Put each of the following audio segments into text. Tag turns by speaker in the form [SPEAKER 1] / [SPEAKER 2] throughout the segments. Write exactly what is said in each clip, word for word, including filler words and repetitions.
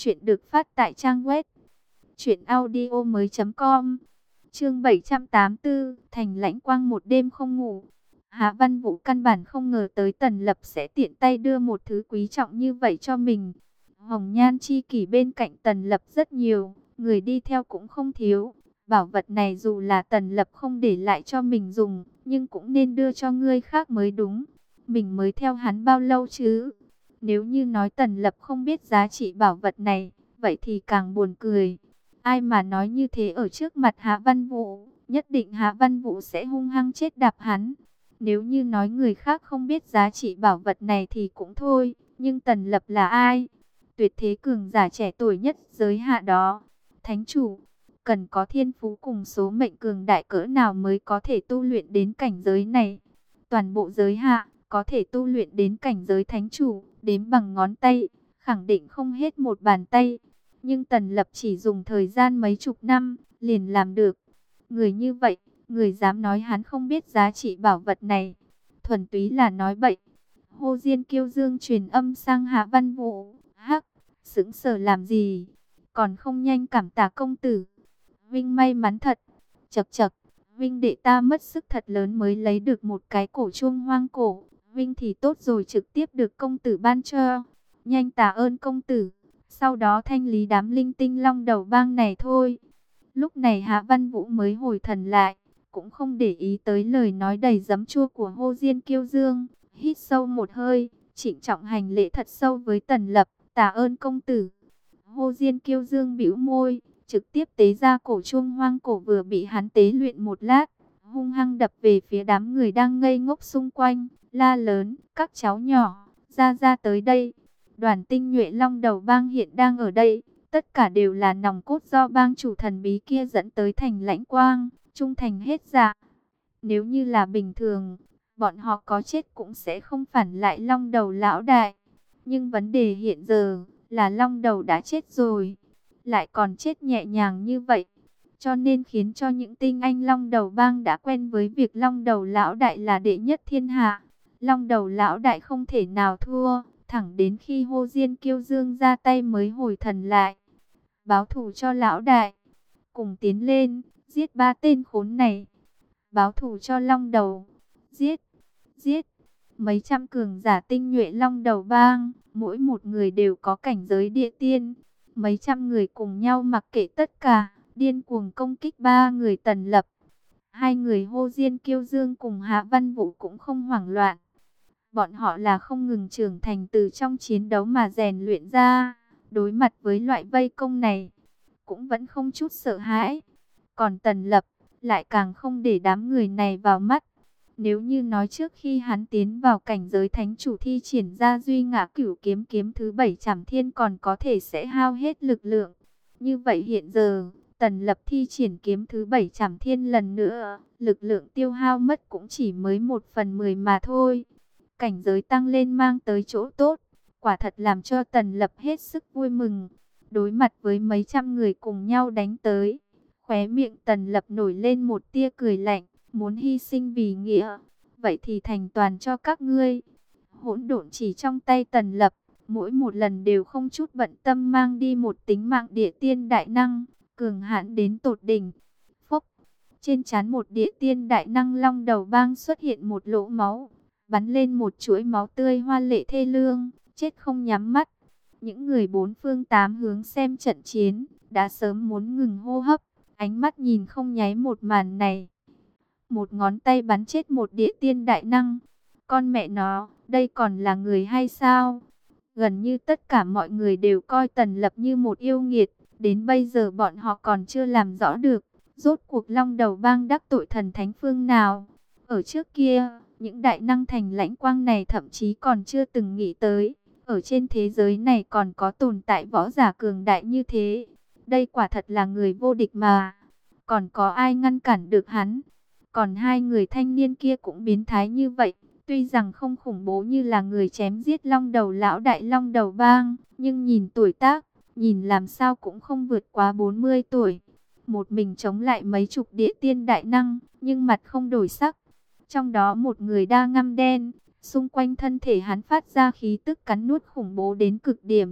[SPEAKER 1] Chuyện được phát tại trang web truyện audio mới com. Chương bảy trăm tám mươi tư, Thành Lãnh Quang một đêm không ngủ. Hạ Văn Vũ căn bản không ngờ tới Tần Lập sẽ tiện tay đưa một thứ quý trọng như vậy cho mình. Hồng nhan chi kỷ bên cạnh Tần Lập rất nhiều, người đi theo cũng không thiếu. Bảo vật này dù là Tần Lập không để lại cho mình dùng, nhưng cũng nên đưa cho người khác mới đúng. Mình mới theo hắn bao lâu chứ? Nếu như nói Tần Lập không biết giá trị bảo vật này, vậy thì càng buồn cười. Ai mà nói như thế ở trước mặt Hạ Văn Vũ, nhất định Hạ Văn Vũ sẽ hung hăng chết đạp hắn. Nếu như nói người khác không biết giá trị bảo vật này thì cũng thôi, nhưng Tần Lập là ai? Tuyệt thế cường giả trẻ tuổi nhất giới hạ đó. Thánh chủ, cần có thiên phú cùng số mệnh cường đại cỡ nào mới có thể tu luyện đến cảnh giới này? Toàn bộ giới hạ, có thể tu luyện đến cảnh giới thánh chủ, đếm bằng ngón tay, khẳng định không hết một bàn tay. Nhưng Tần Lập chỉ dùng thời gian mấy chục năm, liền làm được. Người như vậy, người dám nói hắn không biết giá trị bảo vật này, thuần túy là nói bậy. Hồ Diên Kiêu Dương truyền âm sang Hạ Văn Vũ. Hắc, sững sờ làm gì? Còn không nhanh cảm tạ công tử. Vinh may mắn thật. Chậc chậc, Vinh đệ ta mất sức thật lớn mới lấy được một cái cổ chuông hoang cổ. Vinh thì tốt rồi, trực tiếp được công tử ban cho. Nhanh tạ ơn công tử. Sau đó thanh lý đám linh tinh long đầu bang này thôi. Lúc này Hạ Văn Vũ mới hồi thần lại, cũng không để ý tới lời nói đầy giấm chua của Hồ Diên Kiêu Dương. Hít sâu một hơi, trịnh trọng hành lễ thật sâu với Tần Lập, tạ ơn công tử. Hồ Diên Kiêu Dương bĩu môi, trực tiếp tế ra cổ chuông hoang cổ vừa bị hắn tế luyện một lát, hung hăng đập về phía đám người đang ngây ngốc xung quanh, la lớn, các cháu nhỏ, ra ra tới đây. Đoàn tinh nhuệ long đầu bang hiện đang ở đây, tất cả đều là nòng cốt do bang chủ thần bí kia dẫn tới Thành Lãnh Quang, trung thành hết dạ. Nếu như là bình thường, bọn họ có chết cũng sẽ không phản lại long đầu lão đại. Nhưng vấn đề hiện giờ là long đầu đã chết rồi, lại còn chết nhẹ nhàng như vậy. Cho nên khiến cho những tinh anh long đầu bang đã quen với việc long đầu lão đại là đệ nhất thiên hạ. Long đầu lão đại không thể nào thua, thẳng đến khi Hồ Diên Kiêu Dương ra tay mới hồi thần lại. Báo thù cho lão đại, cùng tiến lên, giết ba tên khốn này. Báo thù cho long đầu, giết, giết. Mấy trăm cường giả tinh nhuệ long đầu bang, mỗi một người đều có cảnh giới địa tiên. Mấy trăm người cùng nhau mặc kệ tất cả, điên cuồng công kích ba người Tần Lập. Hai người Hồ Diên Kiêu Dương cùng Hạ Văn Vũ cũng không hoảng loạn. Bọn họ là không ngừng trưởng thành từ trong chiến đấu mà rèn luyện ra. Đối mặt với loại vây công này, cũng vẫn không chút sợ hãi. Còn Tần Lập, lại càng không để đám người này vào mắt. Nếu như nói trước khi hắn tiến vào cảnh giới thánh chủ thi triển ra duy ngã cửu kiếm kiếm thứ bảy Trảm Thiên còn có thể sẽ hao hết lực lượng. Như vậy hiện giờ, Tần Lập thi triển kiếm thứ bảy Trảm Thiên lần nữa, lực lượng tiêu hao mất cũng chỉ mới một phần mười mà thôi. Cảnh giới tăng lên mang tới chỗ tốt, quả thật làm cho Tần Lập hết sức vui mừng. Đối mặt với mấy trăm người cùng nhau đánh tới, khóe miệng Tần Lập nổi lên một tia cười lạnh, muốn hy sinh vì nghĩa, vậy thì thành toàn cho các ngươi. Hỗn độn chỉ trong tay Tần Lập, mỗi một lần đều không chút bận tâm mang đi một tính mạng địa tiên đại năng, cường hãn đến tột đỉnh. Phốc, trên trán một địa tiên đại năng long đầu bang xuất hiện một lỗ máu, bắn lên một chuỗi máu tươi hoa lệ thê lương, chết không nhắm mắt. Những người bốn phương tám hướng xem trận chiến, đã sớm muốn ngừng hô hấp, ánh mắt nhìn không nháy một màn này. Một ngón tay bắn chết một địa tiên đại năng. Con mẹ nó, đây còn là người hay sao? Gần như tất cả mọi người đều coi Tần Lập như một yêu nghiệt. Đến bây giờ bọn họ còn chưa làm rõ được, rốt cuộc long đầu bang đắc tội thần thánh phương nào. Ở trước kia, những đại năng Thành Lãnh Quang này thậm chí còn chưa từng nghĩ tới. Ở trên thế giới này còn có tồn tại võ giả cường đại như thế. Đây quả thật là người vô địch mà. Còn có ai ngăn cản được hắn? Còn hai người thanh niên kia cũng biến thái như vậy. Tuy rằng không khủng bố như là người chém giết long đầu lão đại long đầu bang, nhưng nhìn tuổi tác, nhìn làm sao cũng không vượt quá bốn mươi tuổi. Một mình chống lại mấy chục địa tiên đại năng, nhưng mặt không đổi sắc. Trong đó một người da ngăm đen, xung quanh thân thể hắn phát ra khí tức cắn nuốt khủng bố đến cực điểm.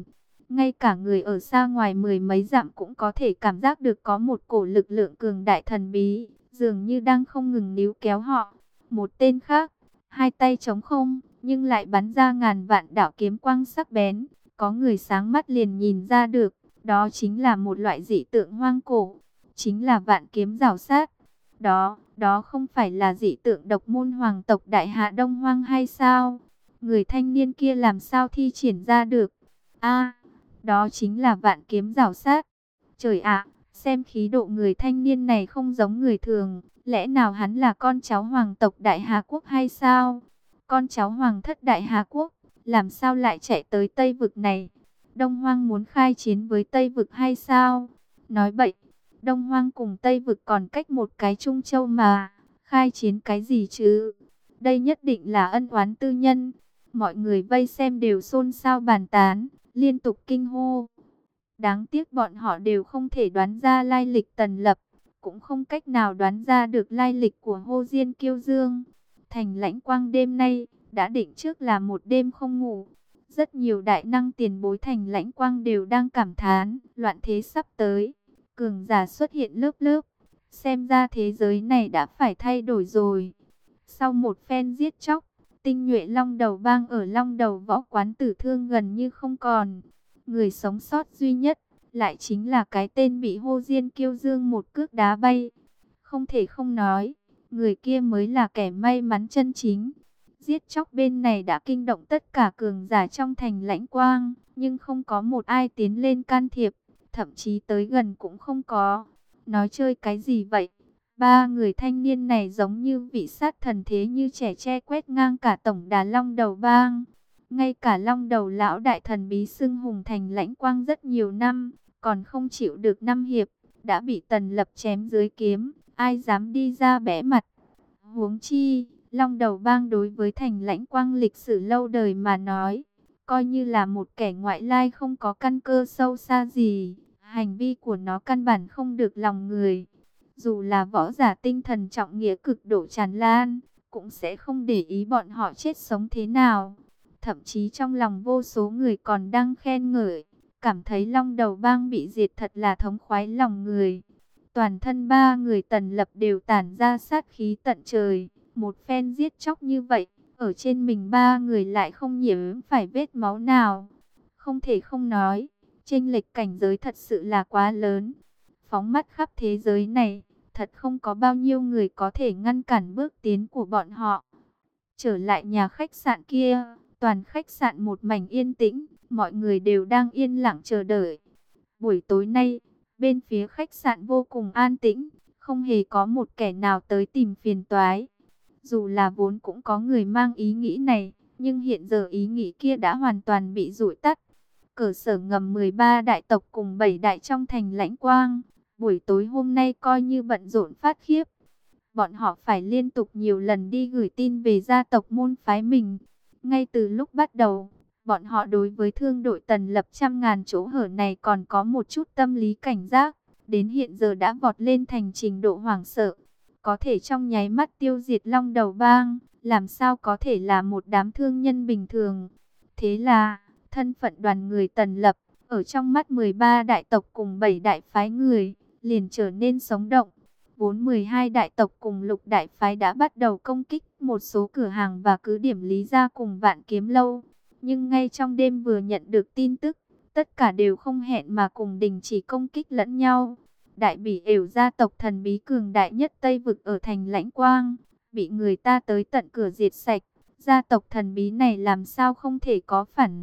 [SPEAKER 1] Ngay cả người ở xa ngoài mười mấy dặm cũng có thể cảm giác được có một cổ lực lượng cường đại thần bí, dường như đang không ngừng níu kéo họ. Một tên khác, hai tay trống không, nhưng lại bắn ra ngàn vạn đạo kiếm quang sắc bén. Có người sáng mắt liền nhìn ra được, đó chính là một loại dị tượng hoang cổ, chính là vạn kiếm rào sát. Đó, đó không phải là dị tượng độc môn hoàng tộc Đại Hạ Đông Hoang hay sao? Người thanh niên kia làm sao thi triển ra được? A, đó chính là vạn kiếm rào sát. Trời ạ, xem khí độ người thanh niên này không giống người thường, lẽ nào hắn là con cháu hoàng tộc Đại Hà Quốc hay sao? Con cháu hoàng thất Đại Hà Quốc, làm sao lại chạy tới Tây Vực này? Đông Hoang muốn khai chiến với Tây Vực hay sao? Nói bậy, Đông Hoang cùng Tây Vực còn cách một cái Trung Châu mà, khai chiến cái gì chứ? Đây nhất định là ân oán tư nhân. Mọi người vây xem đều xôn xao bàn tán, liên tục kinh hô. Đáng tiếc bọn họ đều không thể đoán ra lai lịch Tần Lập, cũng không cách nào đoán ra được lai lịch của Hồ Diên Kiêu Dương. Thành Lãnh Quang đêm nay đã định trước là một đêm không ngủ. Rất nhiều đại năng tiền bối Thành Lãnh Quang đều đang cảm thán, loạn thế sắp tới, cường giả xuất hiện lớp lớp. Xem ra thế giới này đã phải thay đổi rồi. Sau một phen giết chóc, tinh nhuệ Long Đầu Bang ở Long Đầu Võ Quán tử thương gần như không còn. Người sống sót duy nhất lại chính là cái tên bị Hồ Diên Kiêu Dương một cước đá bay. Không thể không nói, người kia mới là kẻ may mắn chân chính. Giết chóc bên này đã kinh động tất cả cường giả trong Thành Lãnh Quang, nhưng không có một ai tiến lên can thiệp, thậm chí tới gần cũng không có. Nói chơi cái gì vậy? Ba người thanh niên này giống như vị sát thần thế như trẻ tre quét ngang cả tổng đà Long Đầu Bang. Ngay cả Long Đầu lão đại thần bí xưng hùng Thành Lãnh Quang rất nhiều năm, còn không chịu được năm hiệp, đã bị Tần Lập chém dưới kiếm, ai dám đi ra bẽ mặt. Huống chi, Long Đầu Bang đối với Thành Lãnh Quang lịch sử lâu đời mà nói, coi như là một kẻ ngoại lai không có căn cơ sâu xa gì, hành vi của nó căn bản không được lòng người. Dù là võ giả tinh thần trọng nghĩa cực độ tràn lan, cũng sẽ không để ý bọn họ chết sống thế nào. Thậm chí trong lòng vô số người còn đang khen ngợi, cảm thấy Long Đầu Bang bị diệt thật là thống khoái lòng người. Toàn thân ba người Tần Lập đều tản ra sát khí tận trời. Một phen giết chóc như vậy, ở trên mình ba người lại không nhiễm phải vết máu nào. Không thể không nói, chênh lệch cảnh giới thật sự là quá lớn. Phóng mắt khắp thế giới này, thật không có bao nhiêu người có thể ngăn cản bước tiến của bọn họ. Trở lại nhà khách sạn kia, toàn khách sạn một mảnh yên tĩnh, mọi người đều đang yên lặng chờ đợi. Buổi tối nay, bên phía khách sạn vô cùng an tĩnh, không hề có một kẻ nào tới tìm phiền toái. Dù là vốn cũng có người mang ý nghĩ này, nhưng hiện giờ ý nghĩ kia đã hoàn toàn bị dụi tắt. Cơ sở ngầm mười ba đại tộc cùng bảy đại trong Thành Lãnh Quang, buổi tối hôm nay coi như bận rộn phát khiếp. Bọn họ phải liên tục nhiều lần đi gửi tin về gia tộc môn phái mình. Ngay từ lúc bắt đầu, bọn họ đối với thương đội Tần Lập trăm ngàn chỗ hở này còn có một chút tâm lý cảnh giác, đến hiện giờ đã vọt lên thành trình độ hoảng sợ. Có thể trong nháy mắt tiêu diệt Long Đầu Bang, làm sao có thể là một đám thương nhân bình thường. Thế là, thân phận đoàn người Tần Lập, ở trong mắt mười ba đại tộc cùng bảy đại phái người, liền trở nên sống động. Vốn mười hai đại tộc cùng lục đại phái đã bắt đầu công kích một số cửa hàng và cứ điểm Lý Gia cùng Vạn Kiếm Lâu. Nhưng ngay trong đêm vừa nhận được tin tức, tất cả đều không hẹn mà cùng đình chỉ công kích lẫn nhau. Đại Bỉ Ểu gia tộc thần bí cường đại nhất Tây Vực ở Thành Lãnh Quang, bị người ta tới tận cửa diệt sạch. Gia tộc thần bí này làm sao không thể có phản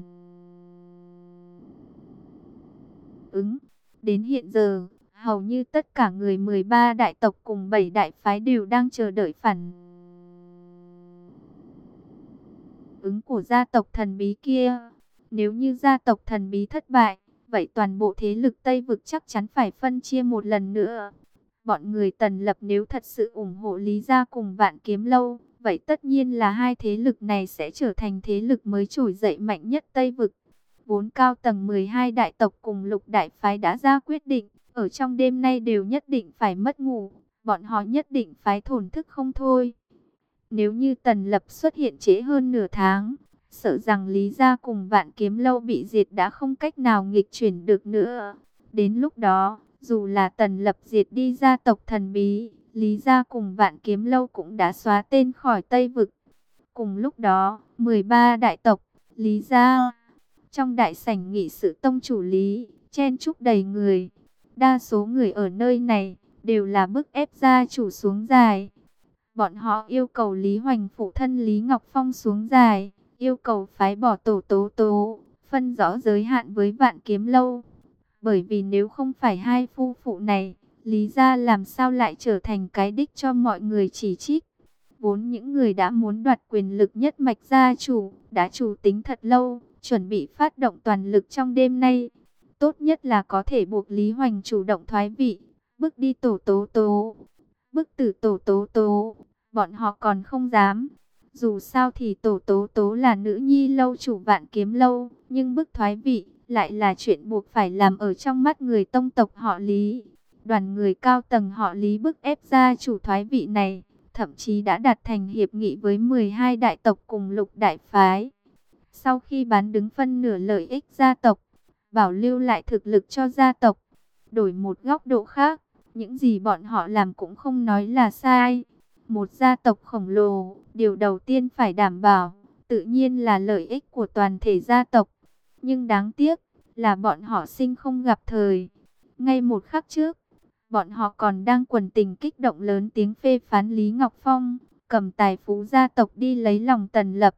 [SPEAKER 1] ứng. Đến hiện giờ, hầu như tất cả người mười ba đại tộc cùng bảy đại phái đều đang chờ đợi phản ứng của gia tộc thần bí kia. Nếu như gia tộc thần bí thất bại, vậy toàn bộ thế lực Tây Vực chắc chắn phải phân chia một lần nữa. Bọn người Tần Lập nếu thật sự ủng hộ Lý Gia cùng Vạn Kiếm Lâu, vậy tất nhiên là hai thế lực này sẽ trở thành thế lực mới trỗi dậy mạnh nhất Tây Vực. Vốn cao tầng mười hai đại tộc cùng lục đại phái đã ra quyết định, ở trong đêm nay đều nhất định phải mất ngủ, bọn họ nhất định phải thổn thức không thôi. Nếu như Tần Lập xuất hiện trễ hơn nửa tháng, sợ rằng Lý gia cùng Vạn Kiếm Lâu bị diệt đã không cách nào nghịch chuyển được nữa. Đến lúc đó, dù là Tần Lập diệt đi gia tộc thần bí, Lý gia cùng Vạn Kiếm Lâu cũng đã xóa tên khỏi Tây Vực. Cùng lúc đó, mười ba đại tộc, Lý gia, trong đại sảnh nghị sự tông chủ Lý, chen chúc đầy người. Đa số người ở nơi này đều là bức ép gia chủ xuống dài. Bọn họ yêu cầu Lý Hoành phụ thân Lý Ngọc Phong xuống dài, yêu cầu phái bỏ Tổ Tố Tố, phân rõ giới hạn với Vạn Kiếm Lâu. Bởi vì nếu không phải hai phu phụ này, Lý gia làm sao lại trở thành cái đích cho mọi người chỉ trích. Vốn những người đã muốn đoạt quyền lực nhất mạch gia chủ, đã chủ tính thật lâu, chuẩn bị phát động toàn lực trong đêm nay. Tốt nhất là có thể buộc Lý Hoành chủ động thoái vị, bước đi Tổ Tố Tố, bức tử Tổ Tố Tố. Bọn họ còn không dám. Dù sao thì Tổ Tố Tố là nữ nhi lâu chủ Vạn Kiếm Lâu, nhưng bức thoái vị lại là chuyện buộc phải làm ở trong mắt người tông tộc họ Lý. Đoàn người cao tầng họ Lý bức ép gia chủ thoái vị này, thậm chí đã đạt thành hiệp nghị với mười hai đại tộc cùng lục đại phái. Sau khi bán đứng phân nửa lợi ích gia tộc, bảo lưu lại thực lực cho gia tộc. Đổi một góc độ khác, những gì bọn họ làm cũng không nói là sai. Một gia tộc khổng lồ, điều đầu tiên phải đảm bảo, tự nhiên là lợi ích của toàn thể gia tộc. Nhưng đáng tiếc, là bọn họ sinh không gặp thời. Ngay một khắc trước, bọn họ còn đang quần tình kích động lớn tiếng phê phán Lý Ngọc Phong, cầm tài phú gia tộc đi lấy lòng Tần Lập.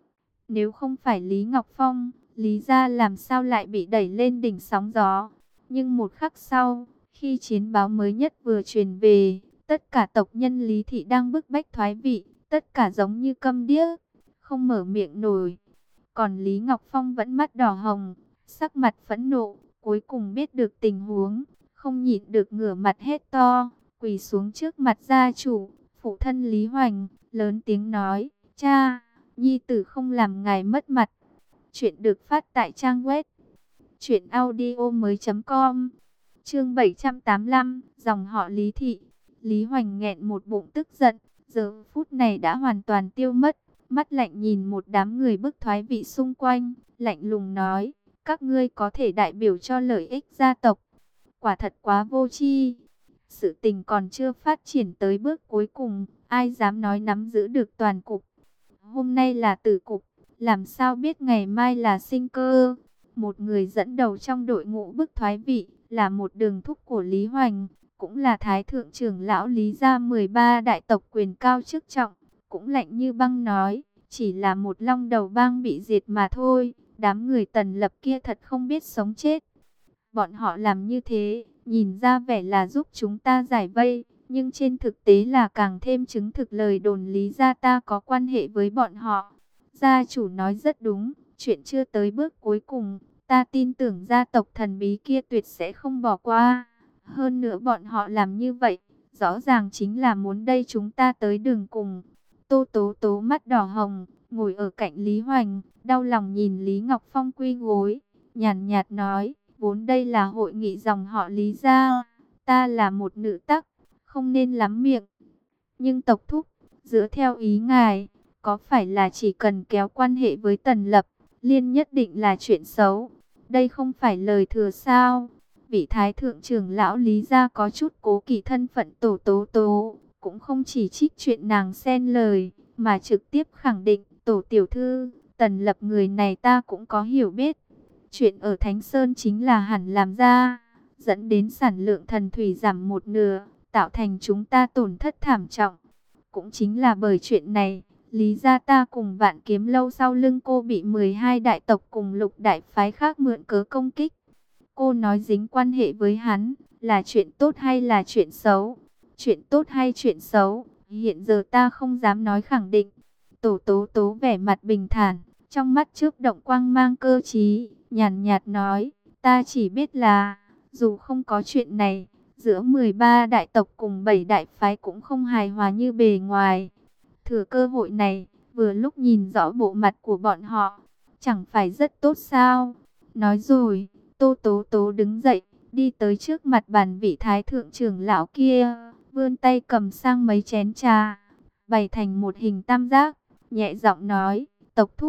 [SPEAKER 1] Nếu không phải Lý Ngọc Phong, Lý gia làm sao lại bị đẩy lên đỉnh sóng gió. Nhưng một khắc sau, khi chiến báo mới nhất vừa truyền về, tất cả tộc nhân Lý thị đang bức bách thoái vị, tất cả giống như câm điếc, không mở miệng nổi. Còn Lý Ngọc Phong vẫn mắt đỏ hồng, sắc mặt phẫn nộ, cuối cùng biết được tình huống, không nhịn được ngửa mặt hét to, quỳ xuống trước mặt gia chủ, phụ thân Lý Hoành, lớn tiếng nói, cha, nhi tử không làm ngài mất mặt. Chuyện được phát tại trang web truyện audio mới chấm com. Chương bảy trăm tám mươi lăm, dòng họ Lý thị. Lý Hoành nghẹn một bụng tức giận, giờ phút này đã hoàn toàn tiêu mất, mắt lạnh nhìn một đám người bức thoái vị xung quanh, lạnh lùng nói, các ngươi có thể đại biểu cho lợi ích gia tộc. Quả thật quá vô tri. Sự tình còn chưa phát triển tới bước cuối cùng, ai dám nói nắm giữ được toàn cục. Hôm nay là tử cục, làm sao biết ngày mai là sinh cơ. Một người dẫn đầu trong đội ngũ bức thoái vị, là một đường thúc của Lý Hoành, cũng là thái thượng trưởng lão Lý gia mười ba đại tộc quyền cao chức trọng, cũng lạnh như băng nói, chỉ là một long đầu bang bị diệt mà thôi, đám người Tần Lập kia thật không biết sống chết. Bọn họ làm như thế, nhìn ra vẻ là giúp chúng ta giải vây, nhưng trên thực tế là càng thêm chứng thực lời đồn Lý gia ta có quan hệ với bọn họ. Gia chủ nói rất đúng, chuyện chưa tới bước cuối cùng, ta tin tưởng gia tộc thần bí kia tuyệt sẽ không bỏ qua. Hơn nữa bọn họ làm như vậy, rõ ràng chính là muốn đây chúng ta tới đường cùng. Tô Tố Tố mắt đỏ hồng, ngồi ở cạnh Lý Hoành, đau lòng nhìn Lý Ngọc Phong quy gối, nhàn nhạt nói, vốn đây là hội nghị dòng họ Lý gia, ta là một nữ tắc, không nên lắm miệng. Nhưng tộc thúc, dựa theo ý ngài, có phải là chỉ cần kéo quan hệ với Tần Lập, liên nhất định là chuyện xấu? Đây không phải lời thừa sao? Vị thái thượng trưởng lão Lý gia có chút cố kỵ thân phận Tổ Tố Tố, cũng không chỉ trích chuyện nàng xen lời, mà trực tiếp khẳng định, Tổ tiểu thư, Tần Lập người này ta cũng có hiểu biết. Chuyện ở Thánh Sơn chính là hẳn làm ra, dẫn đến sản lượng thần thủy giảm một nửa, tạo thành chúng ta tổn thất thảm trọng. Cũng chính là bởi chuyện này, Lý gia ta cùng Vạn Kiếm Lâu sau lưng cô bị mười hai đại tộc cùng lục đại phái khác mượn cớ công kích. Cô nói dính quan hệ với hắn, là chuyện tốt hay là chuyện xấu? Chuyện tốt hay chuyện xấu? Hiện giờ ta không dám nói khẳng định. Tổ Tố Tố vẻ mặt bình thản, trong mắt chớp động quang mang cơ trí, nhàn nhạt nói, ta chỉ biết là, dù không có chuyện này, giữa mười ba đại tộc cùng bảy đại phái cũng không hài hòa như bề ngoài. Thừa cơ hội này, vừa lúc nhìn rõ bộ mặt của bọn họ, chẳng phải rất tốt sao? Nói rồi, Tô Tố Tố đứng dậy, đi tới trước mặt bàn vị thái thượng trưởng lão kia, vươn tay cầm sang mấy chén trà, bày thành một hình tam giác, nhẹ giọng nói, tộc thúc,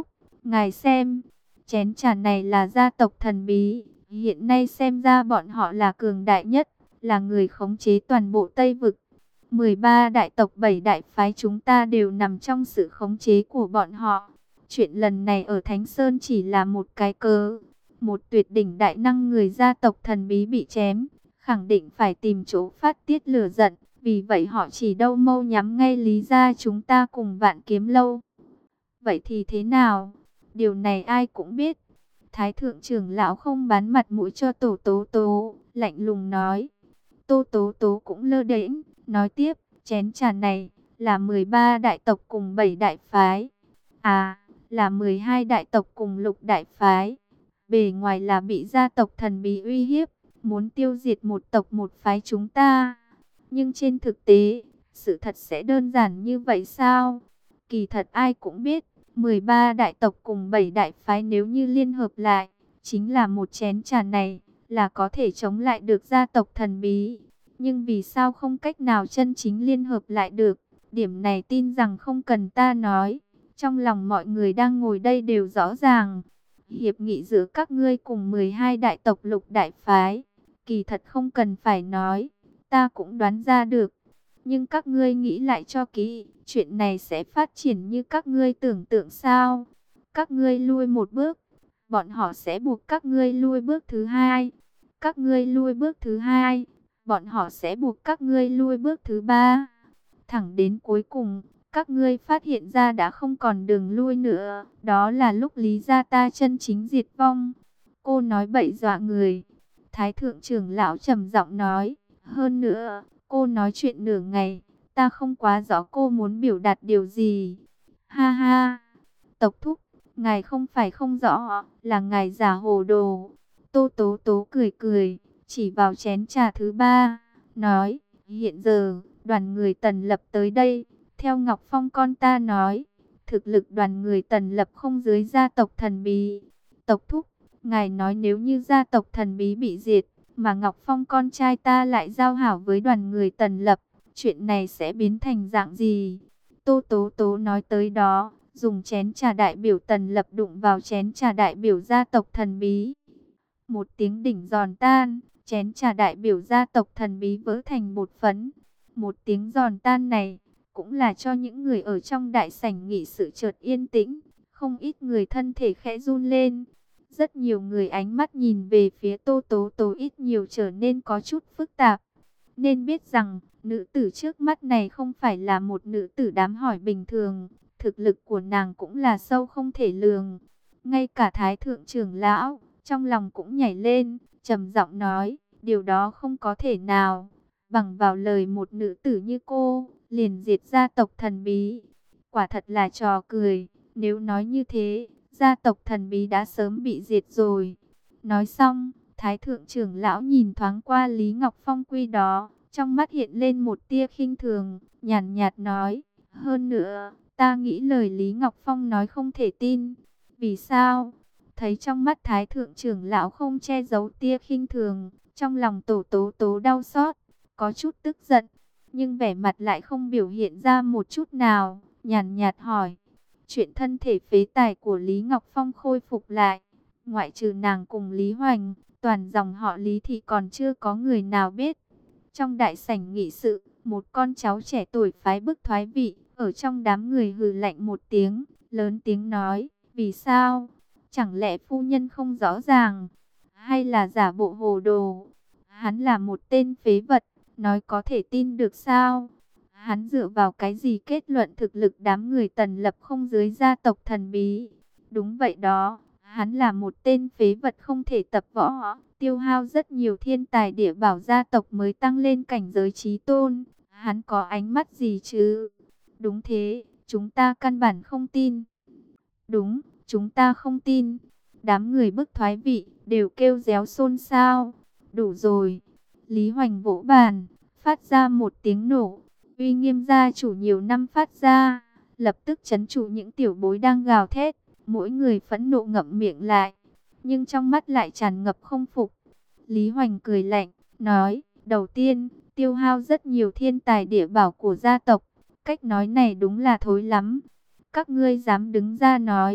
[SPEAKER 1] Ngài xem, chén trà này là gia tộc thần bí, hiện nay xem ra bọn họ là cường đại nhất, là người khống chế toàn bộ Tây Vực. mười ba đại tộc bảy đại phái chúng ta đều nằm trong sự khống chế của bọn họ. Chuyện lần này ở Thánh Sơn chỉ là một cái cớ. Một tuyệt đỉnh đại năng người gia tộc thần bí bị chém, khẳng định phải tìm chỗ phát tiết lửa giận. Vì vậy họ chỉ đâu mâu nhắm ngay Lý gia chúng ta cùng Vạn Kiếm Lâu. Vậy thì thế nào? Điều này ai cũng biết. Thái thượng trưởng lão không bán mặt mũi cho Tổ Tố Tố, lạnh lùng nói. Tô Tố Tố cũng lơ đễnh, nói tiếp, chén trà này là mười ba đại tộc cùng bảy đại phái. À, là mười hai đại tộc cùng lục đại phái. Bề ngoài là bị gia tộc thần bí uy hiếp, muốn tiêu diệt một tộc một phái chúng ta. Nhưng trên thực tế, sự thật sẽ đơn giản như vậy sao? Kỳ thật ai cũng biết, mười ba đại tộc cùng bảy đại phái nếu như liên hợp lại, chính là một chén trà này, là có thể chống lại được gia tộc thần bí. Nhưng vì sao không cách nào chân chính liên hợp lại được? Điểm này tin rằng không cần ta nói. Trong lòng mọi người đang ngồi đây đều rõ ràng. Hiệp nghị giữa các ngươi cùng mười hai đại tộc lục đại phái, kỳ thật không cần phải nói, ta cũng đoán ra được. Nhưng các ngươi nghĩ lại cho kỹ, chuyện này sẽ phát triển như các ngươi tưởng tượng sao? Các ngươi lui một bước, bọn họ sẽ buộc các ngươi lui bước thứ hai. Các ngươi lui bước thứ hai, bọn họ sẽ buộc các ngươi lui bước thứ ba. Thẳng đến cuối cùng, các ngươi phát hiện ra đã không còn đường lui nữa. Đó là lúc Lý gia ta chân chính diệt vong. Cô nói bậy dọa người. Thái thượng trưởng lão trầm giọng nói. Hơn nữa, cô nói chuyện nửa ngày, ta không quá rõ cô muốn biểu đạt điều gì. Ha ha, tộc thúc, ngài không phải không rõ, là ngài giả hồ đồ. Tô Tố Tố cười cười, chỉ vào chén trà thứ ba, nói, hiện giờ, đoàn người Tần Lập tới đây, theo Ngọc Phong con ta nói, thực lực đoàn người Tần Lập không dưới gia tộc thần bí. Tộc thúc, ngài nói nếu như gia tộc thần bí bị diệt, mà Ngọc Phong con trai ta lại giao hảo với đoàn người Tần Lập, chuyện này sẽ biến thành dạng gì? Tô Tố Tố nói tới đó, dùng chén trà đại biểu Tần Lập đụng vào chén trà đại biểu gia tộc thần bí. Một tiếng đỉnh giòn tan, chén trà đại biểu gia tộc thần bí vỡ thành bột phấn. Một tiếng giòn tan này, cũng là cho những người ở trong đại sảnh nghị sự chợt yên tĩnh, không ít người thân thể khẽ run lên. Rất nhiều người ánh mắt nhìn về phía Tô Tố Tố ít nhiều trở nên có chút phức tạp. Nên biết rằng, nữ tử trước mắt này không phải là một nữ tử đám hỏi bình thường. Thực lực của nàng cũng là sâu không thể lường. Ngay cả Thái thượng trưởng lão, trong lòng cũng nhảy lên, trầm giọng nói, điều đó không có thể nào. Bằng vào lời một nữ tử như cô, liền diệt gia tộc thần bí. Quả thật là trò cười, nếu nói như thế, gia tộc thần bí đã sớm bị diệt rồi. Nói xong, Thái thượng trưởng lão nhìn thoáng qua Lý Ngọc Phong quy đó, trong mắt hiện lên một tia khinh thường, nhàn nhạt nói, hơn nữa, ta nghĩ lời Lý Ngọc Phong nói không thể tin. Vì sao? Thấy trong mắt Thái thượng trưởng lão không che giấu tia khinh thường, trong lòng Tổ Tố Tố đau xót, có chút tức giận, nhưng vẻ mặt lại không biểu hiện ra một chút nào, nhàn nhạt hỏi. Chuyện thân thể phế tài của Lý Ngọc Phong khôi phục lại, ngoại trừ nàng cùng Lý Hoành, toàn dòng họ Lý thì còn chưa có người nào biết. Trong đại sảnh nghị sự, một con cháu trẻ tuổi phái bức thoái vị, ở trong đám người hừ lạnh một tiếng, lớn tiếng nói, vì sao? Chẳng lẽ phu nhân không rõ ràng, hay là giả bộ hồ đồ? Hắn là một tên phế vật, nói có thể tin được sao? Hắn dựa vào cái gì kết luận thực lực đám người Tần Lập không dưới gia tộc thần bí? Đúng vậy đó, hắn là một tên phế vật không thể tập võ, tiêu hao rất nhiều thiên tài địa bảo gia tộc mới tăng lên cảnh giới chí tôn. Hắn có ánh mắt gì chứ? Đúng thế, chúng ta căn bản không tin. Đúng, chúng ta không tin. Đám người bức thoái vị đều kêu réo xôn xao. Đủ rồi. Lý Hoành vỗ bàn, phát ra một tiếng nổ. Uy nghiêm gia chủ nhiều năm phát ra, lập tức trấn trụ những tiểu bối đang gào thét. Mỗi người phẫn nộ ngậm miệng lại, nhưng trong mắt lại tràn ngập không phục. Lý Hoành cười lạnh, nói, đầu tiên, tiêu hao rất nhiều thiên tài địa bảo của gia tộc. Cách nói này đúng là thối lắm. Các ngươi dám đứng ra nói,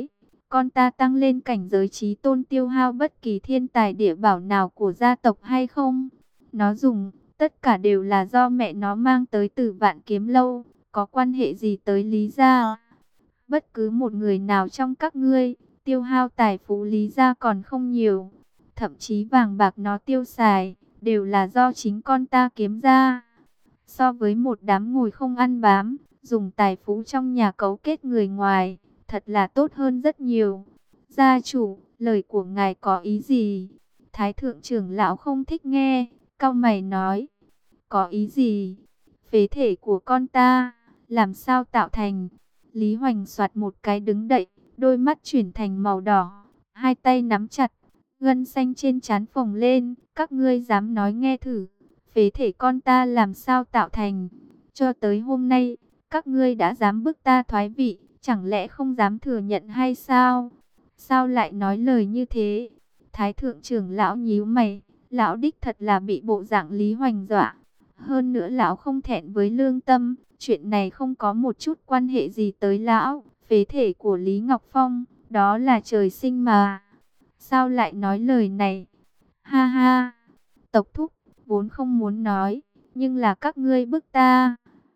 [SPEAKER 1] con ta tăng lên cảnh giới chí tôn tiêu hao bất kỳ thiên tài địa bảo nào của gia tộc hay không? Nó dùng, tất cả đều là do mẹ nó mang tới từ Vạn Kiếm Lâu, có quan hệ gì tới Lý gia? Bất cứ một người nào trong các ngươi, tiêu hao tài phú Lý gia còn không nhiều, thậm chí vàng bạc nó tiêu xài, đều là do chính con ta kiếm ra. So với một đám ngồi không ăn bám, dùng tài phú trong nhà cấu kết người ngoài, thật là tốt hơn rất nhiều. Gia chủ, lời của ngài có ý gì? Thái thượng trưởng lão không thích nghe, cau mày nói. Có ý gì? Phế thể của con ta, làm sao tạo thành? Lý Hoành soạt một cái đứng dậy, đôi mắt chuyển thành màu đỏ, hai tay nắm chặt, gân xanh trên trán phồng lên. Các ngươi dám nói nghe thử, phế thể con ta làm sao tạo thành? Cho tới hôm nay, các ngươi đã dám bức ta thoái vị, chẳng lẽ không dám thừa nhận hay sao? Sao lại nói lời như thế? Thái thượng trưởng lão nhíu mày, lão đích thật là bị bộ dạng Lý Hoành dọa. Hơn nữa lão không thẹn với lương tâm, chuyện này không có một chút quan hệ gì tới lão. Phế thể của Lý Ngọc Phong, đó là trời sinh mà. Sao lại nói lời này? Ha ha, tộc thúc, vốn không muốn nói, nhưng là các ngươi bức ta.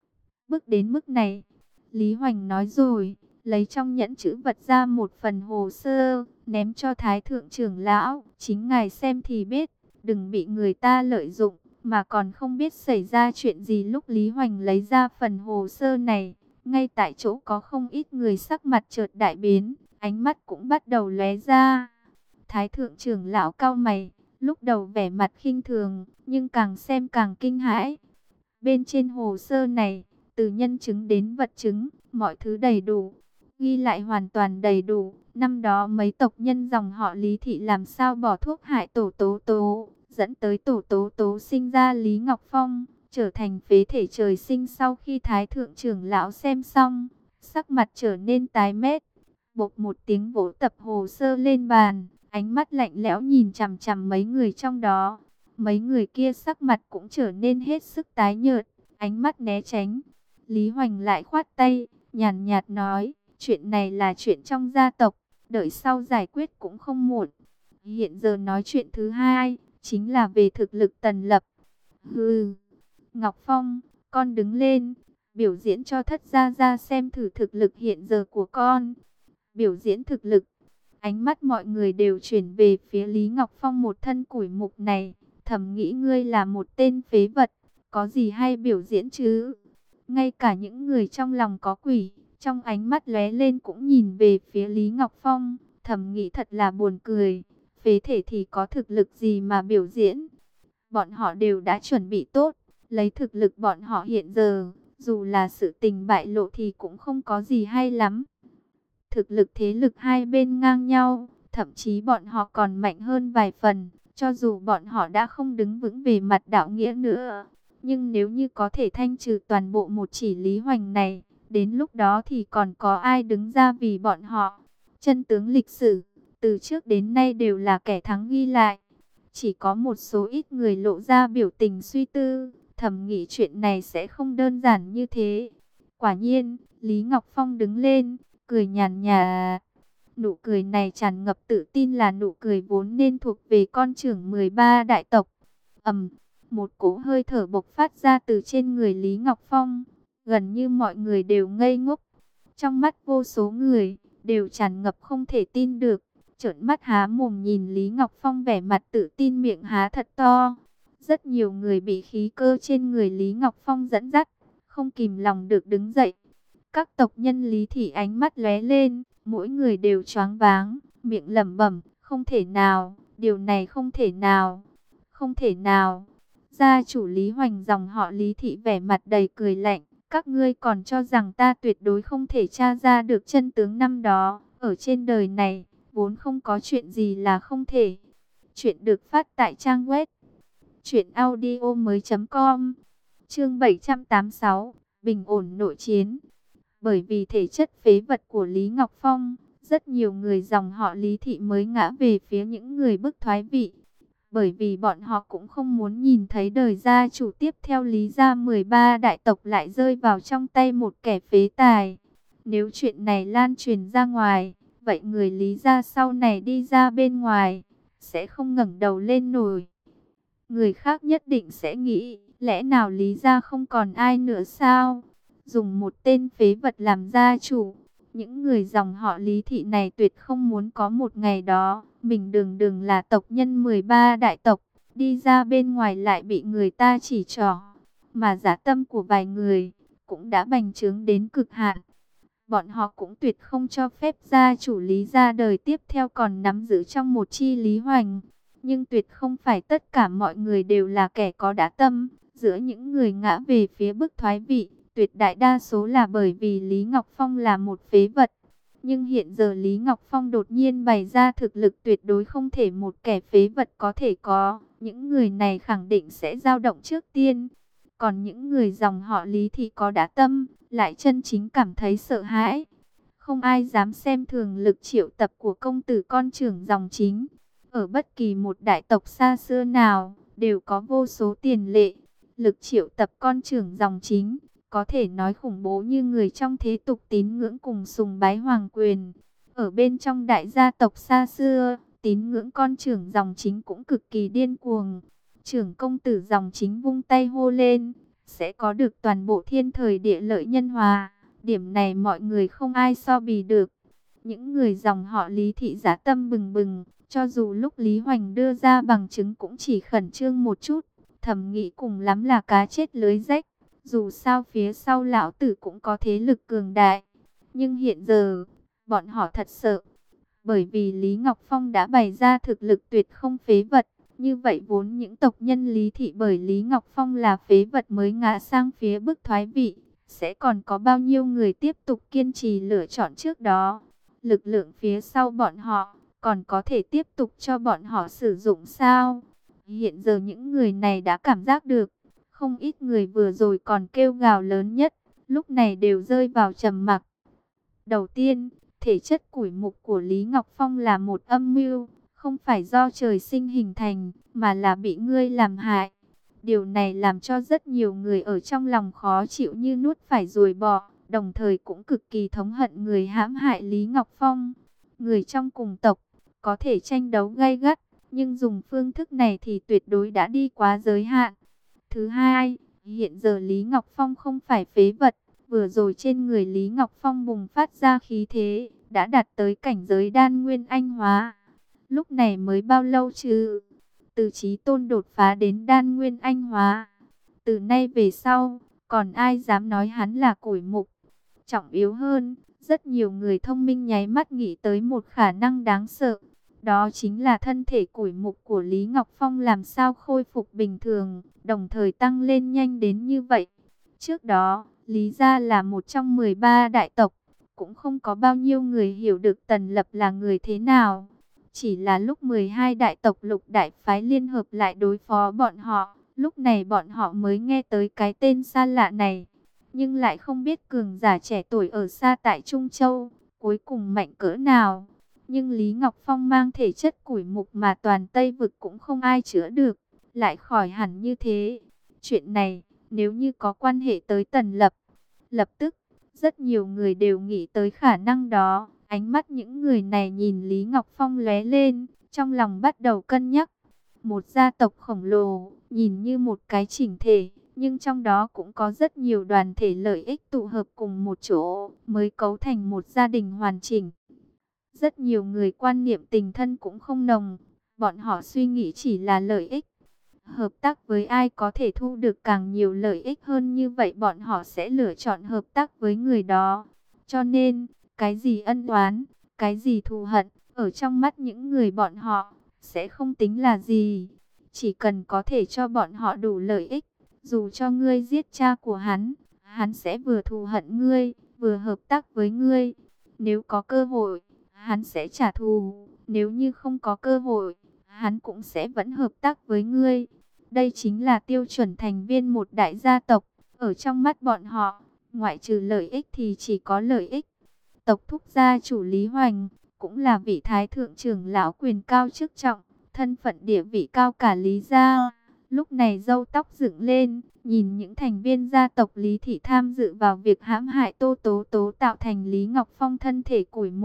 [SPEAKER 1] Bức đến mức này, Lý Hoành nói rồi, lấy trong nhẫn chữ vật ra một phần hồ sơ, ném cho Thái thượng trưởng lão. Chính ngài xem thì biết, đừng bị người ta lợi dụng, mà còn không biết xảy ra chuyện gì. Lúc Lý Hoành lấy ra phần hồ sơ này, ngay tại chỗ có không ít người sắc mặt chợt đại biến, ánh mắt cũng bắt đầu lóe ra. Thái thượng trưởng lão cau mày, lúc đầu vẻ mặt khinh thường, nhưng càng xem càng kinh hãi. Bên trên hồ sơ này, từ nhân chứng đến vật chứng, mọi thứ đầy đủ, ghi lại hoàn toàn đầy đủ. Năm đó mấy tộc nhân dòng họ Lý Thị làm sao bỏ thuốc hại tổ tố tố, dẫn tới tổ tố tố sinh ra Lý Ngọc Phong, trở thành phế thể trời sinh. Sau khi Thái thượng trưởng lão xem xong, sắc mặt trở nên tái mét, bộc một tiếng vỗ tập hồ sơ lên bàn, ánh mắt lạnh lẽo nhìn chằm chằm mấy người trong đó. Mấy người kia sắc mặt cũng trở nên hết sức tái nhợt, ánh mắt né tránh. Lý Hoành lại khoát tay, nhàn nhạt nói, chuyện này là chuyện trong gia tộc, đợi sau giải quyết cũng không muộn. Hiện giờ nói chuyện thứ hai, chính là về thực lực Tần Lập. Hừ, Ngọc Phong, con đứng lên, biểu diễn cho thất gia gia xem thử thực lực hiện giờ của con. Biểu diễn thực lực, ánh mắt mọi người đều chuyển về phía Lý Ngọc Phong một thân củi mục này, thầm nghĩ ngươi là một tên phế vật, có gì hay biểu diễn chứ? Ngay cả những người trong lòng có quỷ, trong ánh mắt lóe lên cũng nhìn về phía Lý Ngọc Phong, thầm nghĩ thật là buồn cười, phế thể thì có thực lực gì mà biểu diễn? Bọn họ đều đã chuẩn bị tốt, lấy thực lực bọn họ hiện giờ, dù là sự tình bại lộ thì cũng không có gì hay lắm. Thực lực thế lực hai bên ngang nhau, thậm chí bọn họ còn mạnh hơn vài phần, cho dù bọn họ đã không đứng vững về mặt đạo nghĩa nữa. Nhưng nếu như có thể thanh trừ toàn bộ một chỉ Lý Hoành này, đến lúc đó thì còn có ai đứng ra vì bọn họ? Chân tướng lịch sử, từ trước đến nay đều là kẻ thắng ghi lại. Chỉ có một số ít người lộ ra biểu tình suy tư, thầm nghĩ chuyện này sẽ không đơn giản như thế. Quả nhiên, Lý Ngọc Phong đứng lên, cười nhàn nhạt. Nụ cười này tràn ngập tự tin, là nụ cười vốn nên thuộc về con trưởng mười ba đại tộc. Ầm, một cỗ hơi thở bộc phát ra từ trên người Lý Ngọc Phong, gần như mọi người đều ngây ngốc. Trong mắt vô số người đều tràn ngập không thể tin được, trợn mắt há mồm nhìn Lý Ngọc Phong vẻ mặt tự tin, miệng há thật to. Rất nhiều người bị khí cơ trên người Lý Ngọc Phong dẫn dắt, không kìm lòng được đứng dậy. Các tộc nhân Lý Thị ánh mắt lóe lên, mỗi người đều choáng váng, miệng lẩm bẩm, không thể nào, điều này không thể nào, không thể nào. Gia chủ Lý Hoành dòng họ Lý Thị vẻ mặt đầy cười lạnh, các ngươi còn cho rằng ta tuyệt đối không thể tra ra được chân tướng năm đó. Ở trên đời này, vốn không có chuyện gì là không thể. Chuyện được phát tại trang web truyện audio mới chấm com. Chương bảy trăm tám mươi sáu, bình ổn nội chiến. Bởi vì thể chất phế vật của Lý Ngọc Phong, rất nhiều người dòng họ Lý Thị mới ngã về phía những người bức thoái vị. Bởi vì bọn họ cũng không muốn nhìn thấy đời gia chủ tiếp theo Lý gia mười ba đại tộc lại rơi vào trong tay một kẻ phế tài. Nếu chuyện này lan truyền ra ngoài, vậy người Lý gia sau này đi ra bên ngoài, sẽ không ngẩng đầu lên nổi. Người khác nhất định sẽ nghĩ, lẽ nào Lý gia không còn ai nữa sao? Dùng một tên phế vật làm gia chủ. Những người dòng họ Lý thị này tuyệt không muốn có một ngày đó, mình đường đường là tộc nhân mười ba đại tộc, đi ra bên ngoài lại bị người ta chỉ trỏ. Mà dã tâm của vài người, cũng đã bành trướng đến cực hạn. Bọn họ cũng tuyệt không cho phép gia chủ Lý gia đời tiếp theo còn nắm giữ trong một chi Lý Hoành. Nhưng tuyệt không phải tất cả mọi người đều là kẻ có dã tâm. Giữa những người ngã về phía bức thoái vị, tuyệt đại đa số là bởi vì Lý Ngọc Phong là một phế vật. Nhưng hiện giờ Lý Ngọc Phong đột nhiên bày ra thực lực tuyệt đối không thể một kẻ phế vật có thể có. Những người này khẳng định sẽ dao động trước tiên. Còn những người dòng họ Lý thì có dã tâm, lại chân chính cảm thấy sợ hãi. Không ai dám xem thường lực triệu tập của công tử con trưởng dòng chính. Ở bất kỳ một đại tộc xa xưa nào, đều có vô số tiền lệ. Lực triệu tập con trưởng dòng chính, có thể nói khủng bố như người trong thế tục tín ngưỡng cùng sùng bái hoàng quyền. Ở bên trong đại gia tộc xa xưa, tín ngưỡng con trưởng dòng chính cũng cực kỳ điên cuồng. Trưởng công tử dòng chính vung tay hô lên, sẽ có được toàn bộ thiên thời địa lợi nhân hòa. Điểm này mọi người không ai so bì được. Những người dòng họ Lý thị dã tâm bừng bừng, cho dù lúc Lý Hoành đưa ra bằng chứng cũng chỉ khẩn trương một chút, thầm nghĩ cùng lắm là cá chết lưới rách. Dù sao phía sau lão tử cũng có thế lực cường đại. Nhưng hiện giờ, bọn họ thật sợ. Bởi vì Lý Ngọc Phong đã bày ra thực lực tuyệt không phế vật. Như vậy vốn những tộc nhân Lý thị bởi Lý Ngọc Phong là phế vật mới ngã sang phía bức thoái vị. Sẽ còn có bao nhiêu người tiếp tục kiên trì lựa chọn trước đó. Lực lượng phía sau bọn họ còn có thể tiếp tục cho bọn họ sử dụng sao? Hiện giờ những người này đã cảm giác được. Không ít người vừa rồi còn kêu gào lớn nhất, lúc này đều rơi vào trầm mặc. Đầu tiên, thể chất củi mục của Lý Ngọc Phong là một âm mưu, không phải do trời sinh hình thành, mà là bị ngươi làm hại. Điều này làm cho rất nhiều người ở trong lòng khó chịu như nuốt phải ruồi bọ, đồng thời cũng cực kỳ thống hận người hãm hại Lý Ngọc Phong. Người trong cùng tộc, có thể tranh đấu gay gắt, nhưng dùng phương thức này thì tuyệt đối đã đi quá giới hạn. Thứ hai, hiện giờ Lý Ngọc Phong không phải phế vật, vừa rồi trên người Lý Ngọc Phong bùng phát ra khí thế, đã đạt tới cảnh giới đan nguyên anh hóa. Lúc này mới bao lâu chứ? Từ chí tôn đột phá đến đan nguyên anh hóa. Từ nay về sau, còn ai dám nói hắn là củi mục? Trọng yếu hơn, rất nhiều người thông minh nháy mắt nghĩ tới một khả năng đáng sợ. Đó chính là thân thể củi mục của Lý Ngọc Phong làm sao khôi phục bình thường, đồng thời tăng lên nhanh đến như vậy. Trước đó, Lý gia là một trong mười ba đại tộc, cũng không có bao nhiêu người hiểu được Tần Lập là người thế nào. Chỉ là lúc mười hai đại tộc lục đại phái liên hợp lại đối phó bọn họ, lúc này bọn họ mới nghe tới cái tên xa lạ này. Nhưng lại không biết cường giả trẻ tuổi ở xa tại Trung Châu, cuối cùng mạnh cỡ nào. Nhưng Lý Ngọc Phong mang thể chất củi mục mà toàn Tây Vực cũng không ai chữa được, lại khỏi hẳn như thế. Chuyện này, nếu như có quan hệ tới Tần Lập, lập tức, rất nhiều người đều nghĩ tới khả năng đó. Ánh mắt những người này nhìn Lý Ngọc Phong lóe lên, trong lòng bắt đầu cân nhắc. Một gia tộc khổng lồ, nhìn như một cái chỉnh thể, nhưng trong đó cũng có rất nhiều đoàn thể lợi ích tụ hợp cùng một chỗ, mới cấu thành một gia đình hoàn chỉnh. Rất nhiều người quan niệm tình thân cũng không nồng, bọn họ suy nghĩ chỉ là lợi ích. Hợp tác với ai có thể thu được càng nhiều lợi ích hơn như vậy bọn họ sẽ lựa chọn hợp tác với người đó. Cho nên, cái gì ân oán, cái gì thù hận, ở trong mắt những người bọn họ, sẽ không tính là gì. Chỉ cần có thể cho bọn họ đủ lợi ích, dù cho ngươi giết cha của hắn, hắn sẽ vừa thù hận ngươi, vừa hợp tác với ngươi. Nếu có cơ hội, hắn sẽ trả thù, nếu như không có cơ hội, hắn cũng sẽ vẫn hợp tác với ngươi. Đây chính là tiêu chuẩn thành viên một đại gia tộc, ở trong mắt bọn họ, ngoại trừ lợi ích thì chỉ có lợi ích. Tộc thúc gia chủ Lý Hoành, cũng là vị thái thượng trưởng lão quyền cao chức trọng, thân phận địa vị cao cả Lý gia. Lúc này râu tóc dựng lên, nhìn những thành viên gia tộc Lý thị tham dự vào việc hãm hại Tô Tố Tố tạo thành Lý Ngọc Phong thân thể củi mục,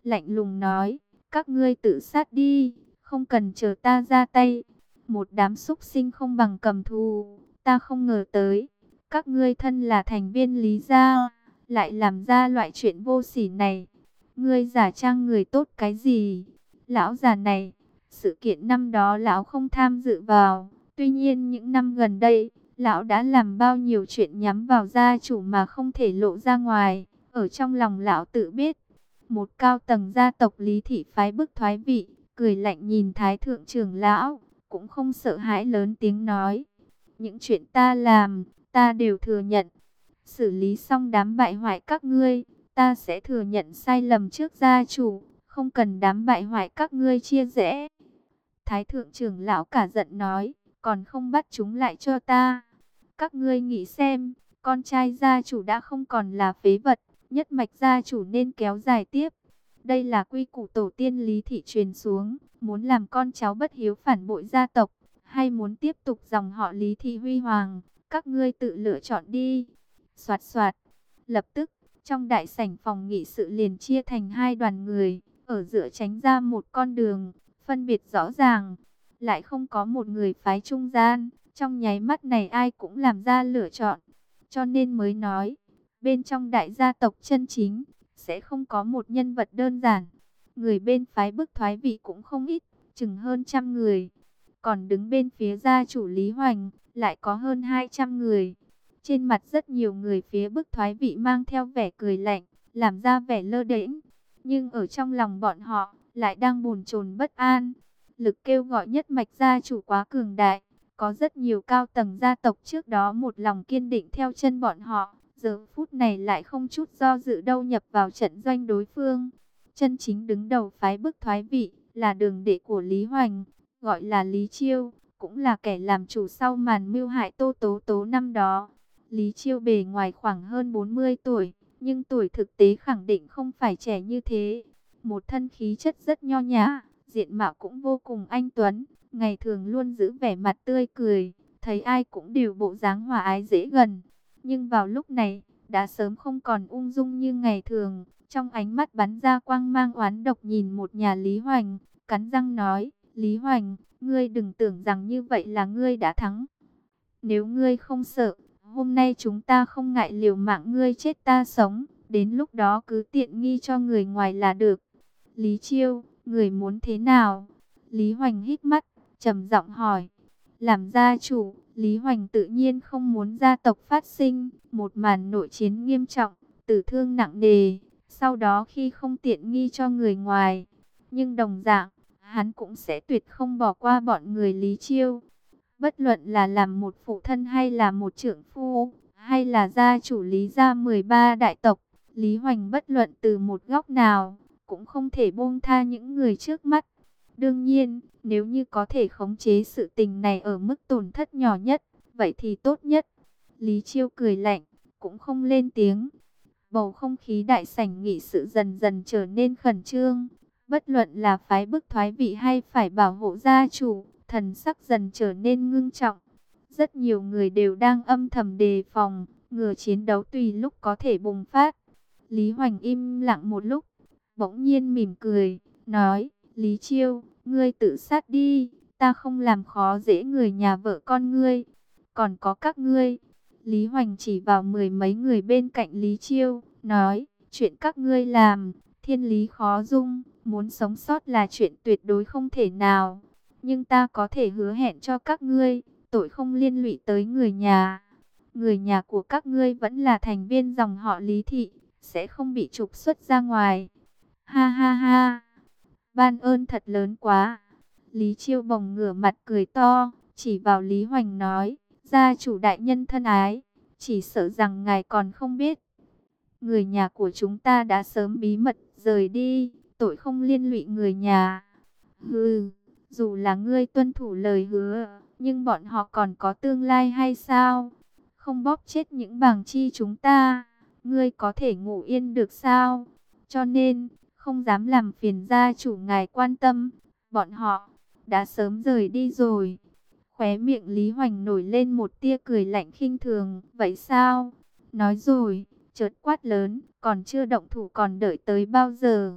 [SPEAKER 1] lạnh lùng nói, các ngươi tự sát đi, không cần chờ ta ra tay. Một đám súc sinh không bằng cầm thù, ta không ngờ tới, các ngươi thân là thành viên Lý gia, lại làm ra loại chuyện vô sỉ này. Ngươi giả trang người tốt cái gì? Lão già này, sự kiện năm đó lão không tham dự vào, tuy nhiên những năm gần đây, lão đã làm bao nhiêu chuyện nhắm vào gia chủ mà không thể lộ ra ngoài, ở trong lòng lão tự biết. Một cao tầng gia tộc Lý thị phái bức thoái vị, cười lạnh nhìn Thái thượng trưởng lão, cũng không sợ hãi, lớn tiếng nói: những chuyện ta làm, ta đều thừa nhận. Xử lý xong đám bại hoại các ngươi, ta sẽ thừa nhận sai lầm trước gia chủ, không cần đám bại hoại các ngươi chia rẽ. Thái thượng trưởng lão cả giận nói, còn không bắt chúng lại cho ta. Các ngươi nghĩ xem, con trai gia chủ đã không còn là phế vật, nhất mạch gia chủ nên kéo dài tiếp. Đây là quy củ tổ tiên Lý thị truyền xuống, muốn làm con cháu bất hiếu phản bội gia tộc, hay muốn tiếp tục dòng họ Lý thị huy hoàng, các ngươi tự lựa chọn đi. Soạt soạt, lập tức, trong đại sảnh phòng nghị sự liền chia thành hai đoàn người, ở giữa tránh ra một con đường, phân biệt rõ ràng, lại không có một người phái trung gian, trong nháy mắt này ai cũng làm ra lựa chọn, cho nên mới nói, bên trong đại gia tộc chân chính, sẽ không có một nhân vật đơn giản, người bên phái bức thoái vị cũng không ít, chừng hơn trăm người, còn đứng bên phía gia chủ Lý Hoành, lại có hơn hai trăm người. Trên mặt rất nhiều người phía bức thoái vị mang theo vẻ cười lạnh, làm ra vẻ lơ đễnh, nhưng ở trong lòng bọn họ, lại đang bồn chồn bất an. Lực kêu gọi nhất mạch gia chủ quá cường đại, có rất nhiều cao tầng gia tộc trước đó một lòng kiên định theo chân bọn họ, giờ phút này lại không chút do dự đâu nhập vào trận doanh đối phương. Chân chính đứng đầu phái bức thoái vị, là đường đệ của Lý Hoành, gọi là Lý Chiêu, cũng là kẻ làm chủ sau màn mưu hại Tô Tố Tố năm đó. Lý Chiêu bề ngoài khoảng hơn bốn mươi tuổi, nhưng tuổi thực tế khẳng định không phải trẻ như thế. Một thân khí chất rất nho nhã, diện mạo cũng vô cùng anh tuấn, ngày thường luôn giữ vẻ mặt tươi cười, thấy ai cũng đều bộ dáng hòa ái dễ gần. Nhưng vào lúc này, đã sớm không còn ung dung như ngày thường, trong ánh mắt bắn ra quang mang oán độc nhìn một nhà Lý Hoành, cắn răng nói, Lý Hoành, ngươi đừng tưởng rằng như vậy là ngươi đã thắng. Nếu ngươi không sợ, hôm nay chúng ta không ngại liều mạng ngươi chết ta sống, đến lúc đó cứ tiện nghi cho người ngoài là được. Lý Chiêu, người muốn thế nào? Lý Hoành hít mắt, trầm giọng hỏi. Làm gia chủ, Lý Hoành tự nhiên không muốn gia tộc phát sinh một màn nội chiến nghiêm trọng, tử thương nặng nề, sau đó khi không tiện nghi cho người ngoài. Nhưng đồng dạng, hắn cũng sẽ tuyệt không bỏ qua bọn người Lý Chiêu. Bất luận là làm một phụ thân hay là một trưởng phu, hay là gia chủ Lý gia mười ba đại tộc, Lý Hoành bất luận từ một góc nào, cũng không thể buông tha những người trước mắt. Đương nhiên, nếu như có thể khống chế sự tình này ở mức tổn thất nhỏ nhất, vậy thì tốt nhất. Lý Chiêu cười lạnh, cũng không lên tiếng. Bầu không khí đại sảnh nghị sự dần dần trở nên khẩn trương. Bất luận là phái bức thoái vị hay phải bảo hộ gia chủ, thần sắc dần trở nên ngưng trọng. Rất nhiều người đều đang âm thầm đề phòng, ngừa chiến đấu tùy lúc có thể bùng phát. Lý Hoành im lặng một lúc, bỗng nhiên mỉm cười, nói, Lý Chiêu, ngươi tự sát đi, ta không làm khó dễ người nhà vợ con ngươi. Còn có các ngươi, Lý Hoành chỉ vào mười mấy người bên cạnh Lý Chiêu, nói, chuyện các ngươi làm, thiên lý khó dung, muốn sống sót là chuyện tuyệt đối không thể nào. Nhưng ta có thể hứa hẹn cho các ngươi, tội không liên lụy tới người nhà. Người nhà của các ngươi vẫn là thành viên dòng họ Lý thị, sẽ không bị trục xuất ra ngoài. Ha ha ha, ban ơn thật lớn quá. Lý Chiêu bồng ngửa mặt cười to, chỉ vào Lý Hoành nói, gia chủ đại nhân thân ái, chỉ sợ rằng ngài còn không biết. Người nhà của chúng ta đã sớm bí mật rời đi, tội không liên lụy người nhà. Hừ, dù là ngươi tuân thủ lời hứa, nhưng bọn họ còn có tương lai hay sao? Không bóp chết những bàng chi chúng ta, ngươi có thể ngủ yên được sao? Cho nên, không dám làm phiền gia chủ ngài quan tâm, bọn họ đã sớm rời đi rồi. Khóe miệng Lý Hoành nổi lên một tia cười lạnh khinh thường, vậy sao? Nói rồi, chợt quát lớn, còn chưa động thủ còn đợi tới bao giờ?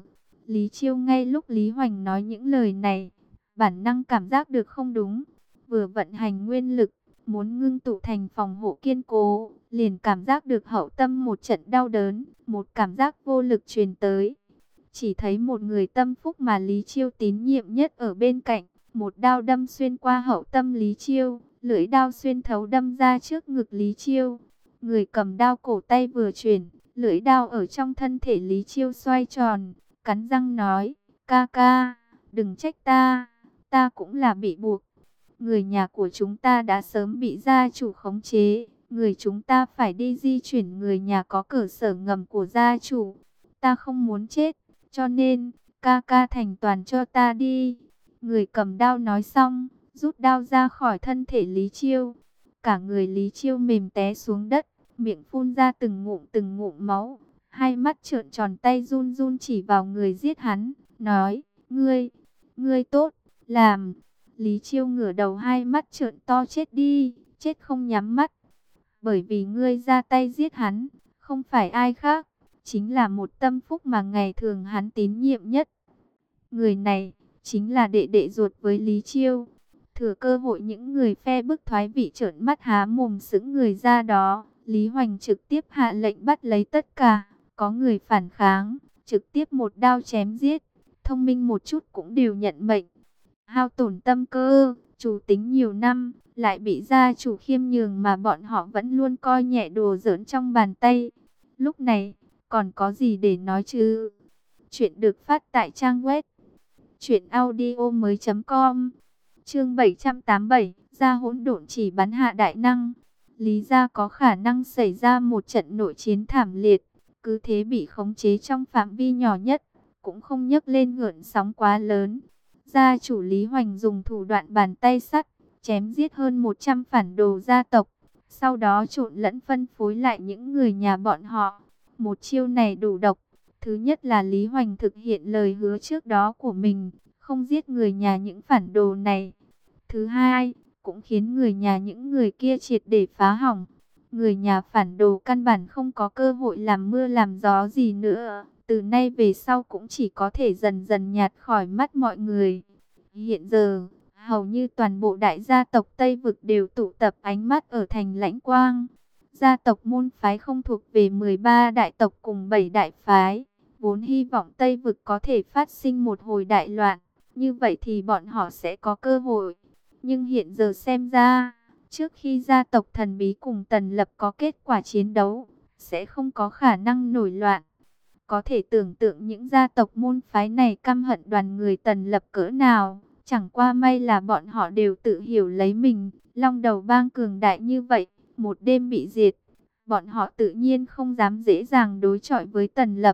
[SPEAKER 1] Lý Chiêu ngay lúc Lý Hoành nói những lời này, bản năng cảm giác được không đúng, vừa vận hành nguyên lực, muốn ngưng tụ thành phòng hộ kiên cố, liền cảm giác được hậu tâm một trận đau đớn, một cảm giác vô lực truyền tới. Chỉ thấy một người tâm phúc mà Lý Chiêu tín nhiệm nhất ở bên cạnh, một đao đâm xuyên qua hậu tâm Lý Chiêu, lưỡi đao xuyên thấu đâm ra trước ngực Lý Chiêu. Người cầm đao cổ tay vừa chuyển, lưỡi đao ở trong thân thể Lý Chiêu xoay tròn, cắn răng nói, ca ca, đừng trách ta, ta cũng là bị buộc. Người nhà của chúng ta đã sớm bị gia chủ khống chế, người chúng ta phải đi di chuyển người nhà có cơ sở ngầm của gia chủ. Ta không muốn chết, cho nên, ca ca thành toàn cho ta đi. Người cầm đao nói xong, rút đao ra khỏi thân thể Lý Chiêu. Cả người Lý Chiêu mềm té xuống đất, miệng phun ra từng ngụm từng ngụm máu. Hai mắt trợn tròn, tay run run chỉ vào người giết hắn, nói, ngươi, ngươi tốt, làm. Lý Chiêu ngửa đầu, hai mắt trợn to, chết đi, chết không nhắm mắt. Bởi vì ngươi ra tay giết hắn, không phải ai khác, chính là một tâm phúc mà ngày thường hắn tín nhiệm nhất. Người này, chính là đệ đệ ruột với Lý Chiêu. Thừa cơ hội những người phe bức thoái vị trợn mắt há mồm sững người ra đó, Lý Hoành trực tiếp hạ lệnh bắt lấy tất cả. Có người phản kháng, trực tiếp một đao chém giết. Thông minh một chút cũng đều nhận mệnh. Hao tổn tâm cơ, chủ tính nhiều năm, lại bị gia chủ khiêm nhường mà bọn họ vẫn luôn coi nhẹ đùa giỡn trong bàn tay. Lúc này, còn có gì để nói chứ? Chuyện được phát tại trang web truyện audio mới chấm com. Chương bảy trăm tám mươi bảy, gia hỗn độn chỉ bắn hạ đại năng. Lý gia có khả năng xảy ra một trận nội chiến thảm liệt, cứ thế bị khống chế trong phạm vi nhỏ nhất, cũng không nhấc lên gợn sóng quá lớn. Gia chủ Lý Hoành dùng thủ đoạn bàn tay sắt, chém giết hơn một trăm phản đồ gia tộc, sau đó trộn lẫn phân phối lại những người nhà bọn họ. Một chiêu này đủ độc. Thứ nhất là Lý Hoành thực hiện lời hứa trước đó của mình, không giết người nhà những phản đồ này. Thứ hai, cũng khiến người nhà những người kia triệt để phá hỏng. Người nhà phản đồ căn bản không có cơ hội làm mưa làm gió gì nữa. Từ nay về sau cũng chỉ có thể dần dần nhạt khỏi mắt mọi người. Hiện giờ, hầu như toàn bộ đại gia tộc Tây Vực đều tụ tập ánh mắt ở thành Lãnh Quang. Gia tộc môn phái không thuộc về mười ba đại tộc cùng bảy đại phái, vốn hy vọng Tây Vực có thể phát sinh một hồi đại loạn, như vậy thì bọn họ sẽ có cơ hội. Nhưng hiện giờ xem ra, trước khi gia tộc thần bí cùng Tần Lập có kết quả chiến đấu, sẽ không có khả năng nổi loạn. Có thể tưởng tượng những gia tộc môn phái này căm hận đoàn người Tần Lập cỡ nào, chẳng qua may là bọn họ đều tự hiểu lấy mình, Long Đầu Bang cường đại như vậy, một đêm bị diệt, bọn họ tự nhiên không dám dễ dàng đối chọi với Tần Lập.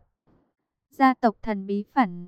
[SPEAKER 1] Gia tộc thần bí phản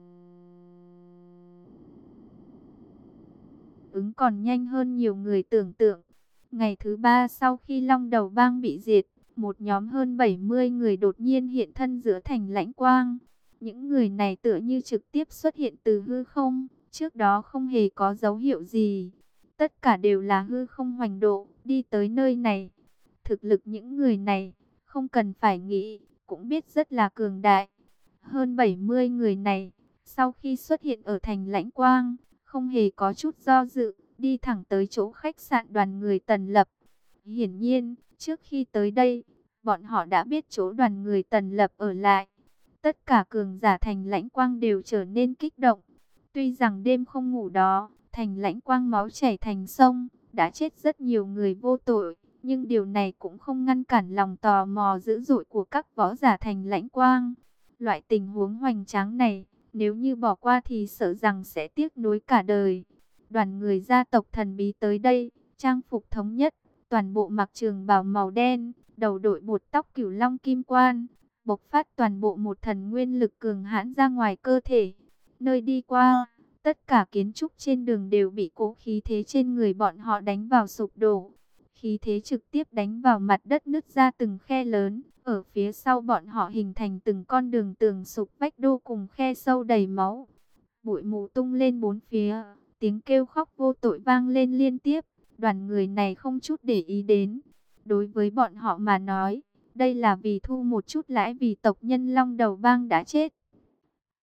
[SPEAKER 1] ứng còn nhanh hơn nhiều người tưởng tượng. Ngày thứ ba sau khi Long Đầu Bang bị diệt, một nhóm hơn bảy mươi người đột nhiên hiện thân giữa thành Lãnh Quang. Những người này tựa như trực tiếp xuất hiện từ hư không, trước đó không hề có dấu hiệu gì. Tất cả đều là hư không hoành độ, đi tới nơi này. Thực lực những người này, không cần phải nghĩ, cũng biết rất là cường đại. Hơn bảy mươi người này, sau khi xuất hiện ở thành Lãnh Quang, không hề có chút do dự, đi thẳng tới chỗ khách sạn đoàn người Tần Lập. Hiển nhiên, trước khi tới đây, bọn họ đã biết chỗ đoàn người Tần Lập ở lại. Tất cả cường giả thành Lãnh Quang đều trở nên kích động. Tuy rằng đêm không ngủ đó, thành Lãnh Quang máu chảy thành sông, đã chết rất nhiều người vô tội, nhưng điều này cũng không ngăn cản lòng tò mò dữ dội của các võ giả thành Lãnh Quang. Loại tình huống hoành tráng này, nếu như bỏ qua thì sợ rằng sẽ tiếc nuối cả đời. Đoàn người gia tộc thần bí tới đây, trang phục thống nhất, toàn bộ mặc trường bào màu đen, đầu đội bột tóc cửu long kim quan, bộc phát toàn bộ một thần nguyên lực cường hãn ra ngoài cơ thể. Nơi đi qua, tất cả kiến trúc trên đường đều bị cỗ khí thế trên người bọn họ đánh vào sụp đổ. Khí thế trực tiếp đánh vào mặt đất nứt ra từng khe lớn, ở phía sau bọn họ hình thành từng con đường tường sụp vách đô cùng khe sâu đầy máu. Bụi mù tung lên bốn phía, tiếng kêu khóc vô tội vang lên liên tiếp, đoàn người này không chút để ý đến. Đối với bọn họ mà nói, đây là vì thu một chút lãi vì tộc nhân Long Đầu Bang đã chết.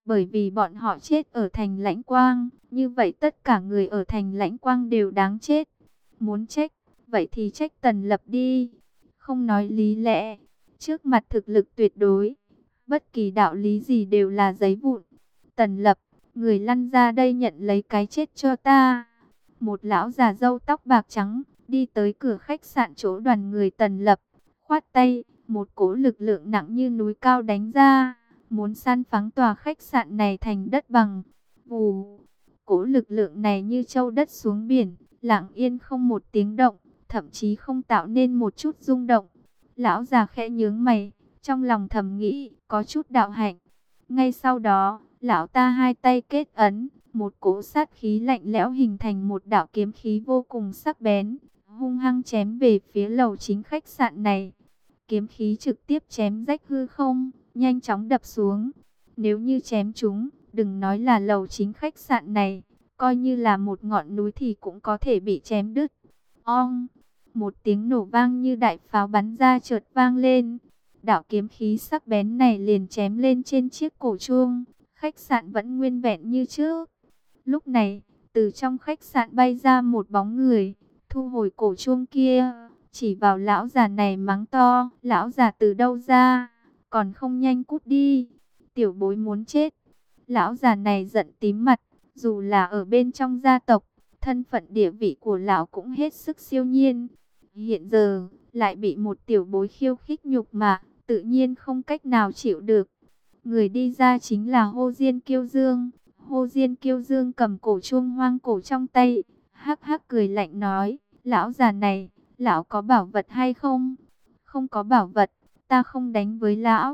[SPEAKER 1] Bởi vì bọn họ chết ở thành Lãnh Quang, như vậy tất cả người ở thành Lãnh Quang đều đáng chết. Muốn trách, vậy thì trách Tần Lập đi. Không nói lý lẽ, trước mặt thực lực tuyệt đối, bất kỳ đạo lý gì đều là giấy vụn. Tần Lập, người lăn ra đây nhận lấy cái chết cho ta. Một lão già râu tóc bạc trắng đi tới cửa khách sạn chỗ đoàn người Tần Lập, khoát tay, một cỗ lực lượng nặng như núi cao đánh ra, muốn san phẳng tòa khách sạn này thành đất bằng. Vù, cỗ lực lượng này như châu đất xuống biển, lặng yên không một tiếng động, thậm chí không tạo nên một chút rung động. Lão già khẽ nhướng mày, trong lòng thầm nghĩ, có chút đạo hạnh. Ngay sau đó, lão ta hai tay kết ấn, một cỗ sát khí lạnh lẽo hình thành một đạo kiếm khí vô cùng sắc bén, hung hăng chém về phía lầu chính khách sạn này. Kiếm khí trực tiếp chém rách hư không, nhanh chóng đập xuống. Nếu như chém chúng, đừng nói là lầu chính khách sạn này, coi như là một ngọn núi thì cũng có thể bị chém đứt. Ong! Một tiếng nổ vang như đại pháo bắn ra chợt vang lên. Đạo kiếm khí sắc bén này liền chém lên trên chiếc cổ chuông. Khách sạn vẫn nguyên vẹn như trước. Lúc này, từ trong khách sạn bay ra một bóng người, thu hồi cổ chuông kia, chỉ vào lão già này mắng to, lão già từ đâu ra, còn không nhanh cút đi, tiểu bối muốn chết. Lão già này giận tím mặt, dù là ở bên trong gia tộc, thân phận địa vị của lão cũng hết sức siêu nhiên. Hiện giờ, lại bị một tiểu bối khiêu khích nhục mạ, tự nhiên không cách nào chịu được. Người đi ra chính là Hồ Diên Kiêu Dương. Hồ Diên Kiêu Dương cầm cổ chuông hoang cổ trong tay, hắc hắc cười lạnh nói, lão già này, lão có bảo vật hay không? Không có bảo vật, ta không đánh với lão.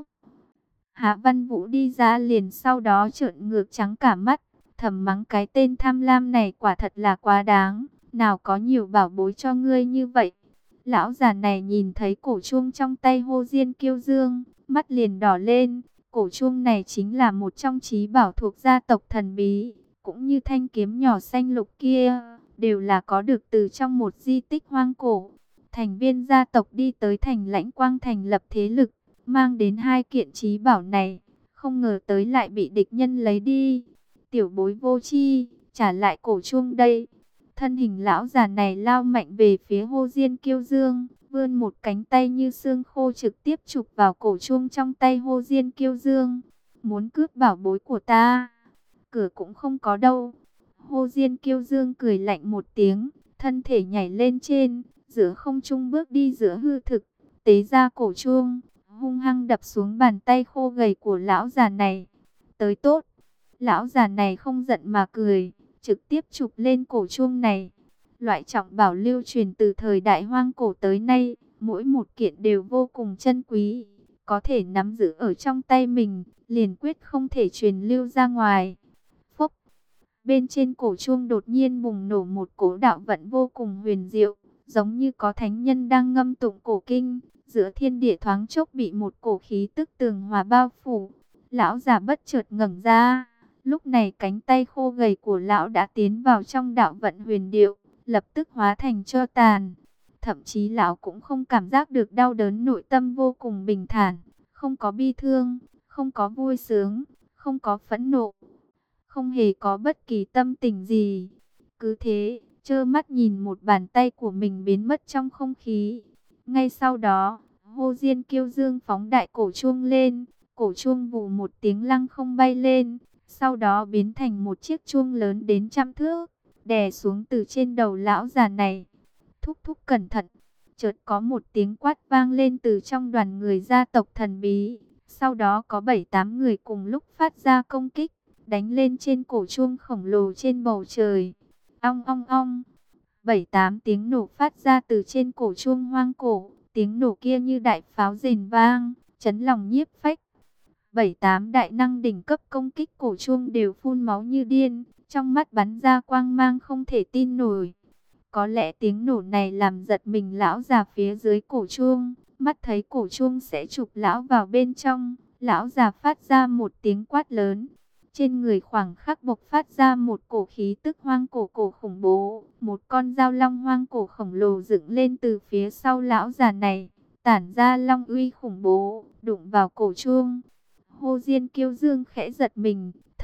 [SPEAKER 1] Hạ Văn Vũ đi ra liền sau đó trợn ngược trắng cả mắt, thầm mắng cái tên tham lam này quả thật là quá đáng, nào có nhiều bảo bối cho ngươi như vậy. Lão già này nhìn thấy cổ chuông trong tay Hồ Diên Kiêu Dương, mắt liền đỏ lên. Cổ chuông này chính là một trong trí bảo thuộc gia tộc thần bí, cũng như thanh kiếm nhỏ xanh lục kia, đều là có được từ trong một di tích hoang cổ. Thành viên gia tộc đi tới thành Lãnh Quang thành lập thế lực, mang đến hai kiện trí bảo này, không ngờ tới lại bị địch nhân lấy đi. Tiểu bối vô tri, trả lại cổ chuông đây. Thân hình lão già này lao mạnh về phía Hồ Diên Kiêu Dương, vươn một cánh tay như xương khô trực tiếp chụp vào cổ chuông trong tay Hồ Diên Kiêu Dương. Muốn cướp bảo bối của ta, cửa cũng không có đâu. Hồ Diên Kiêu Dương cười lạnh một tiếng, thân thể nhảy lên trên, giữa không trung bước đi giữa hư thực, tế ra cổ chuông, hung hăng đập xuống bàn tay khô gầy của lão già này. Tới tốt, lão già này không giận mà cười, trực tiếp chụp lên cổ chuông này. Loại trọng bảo lưu truyền từ thời đại hoang cổ tới nay, mỗi một kiện đều vô cùng chân quý, có thể nắm giữ ở trong tay mình, liền quyết không thể truyền lưu ra ngoài. Phốc, bên trên cổ chuông đột nhiên bùng nổ một cỗ đạo vận vô cùng huyền diệu, giống như có thánh nhân đang ngâm tụng cổ kinh, giữa thiên địa thoáng chốc bị một cổ khí tức tường hòa bao phủ. Lão già bất chợt ngẩng ra, lúc này cánh tay khô gầy của lão đã tiến vào trong đạo vận huyền diệu, lập tức hóa thành tro tàn. Thậm chí lão cũng không cảm giác được đau đớn, nội tâm vô cùng bình thản, không có bi thương, không có vui sướng, không có phẫn nộ, không hề có bất kỳ tâm tình gì. Cứ thế, trơ mắt nhìn một bàn tay của mình biến mất trong không khí. Ngay sau đó, Hồ Diên Kiêu Dương phóng đại cổ chuông lên, cổ chuông vù một tiếng lăng không bay lên, sau đó biến thành một chiếc chuông lớn đến trăm thước, đè xuống từ trên đầu lão già này. Thúc thúc cẩn thận. Chợt có một tiếng quát vang lên từ trong đoàn người gia tộc thần bí. Sau đó có bảy tám người cùng lúc phát ra công kích, đánh lên trên cổ chuông khổng lồ trên bầu trời. Ong ong ong. Bảy tám tiếng nổ phát ra từ trên cổ chuông hoang cổ. Tiếng nổ kia như đại pháo rền vang, chấn lòng nhiếp phách. Bảy tám đại năng đỉnh cấp công kích cổ chuông đều phun máu như điên, trong mắt bắn ra quang mang không thể tin nổi. Có lẽ tiếng nổ này làm giật mình lão già phía dưới cổ chuông, mắt thấy cổ chuông sẽ chụp lão vào bên trong, lão già phát ra một tiếng quát lớn. Trên người khoảng khắc bộc phát ra một cổ khí tức hoang cổ cổ khủng bố, một con dao long hoang cổ khổng lồ dựng lên từ phía sau lão già này, tản ra long uy khủng bố, đụng vào cổ chuông. Hồ Diên Kiêu Dương khẽ giật mình,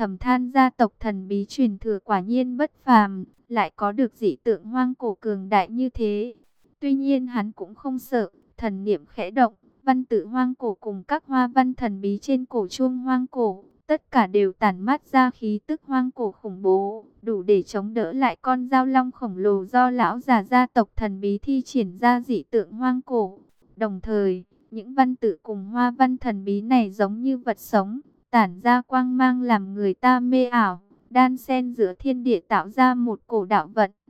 [SPEAKER 1] thầm than gia tộc thần bí truyền thừa quả nhiên bất phàm, lại có được dị tượng hoang cổ cường đại như thế. Tuy nhiên hắn cũng không sợ, thần niệm khẽ động, văn tự hoang cổ cùng các hoa văn thần bí trên cổ chuông hoang cổ, tất cả đều tản mát ra khí tức hoang cổ khủng bố, đủ để chống đỡ lại con dao long khổng lồ do lão già gia tộc thần bí thi triển ra dị tượng hoang cổ. Đồng thời, những văn tự cùng hoa văn thần bí này giống như vật sống, tản ra quang mang làm người ta mê ảo, đan xen giữa thiên địa tạo ra một cổ đạo vận.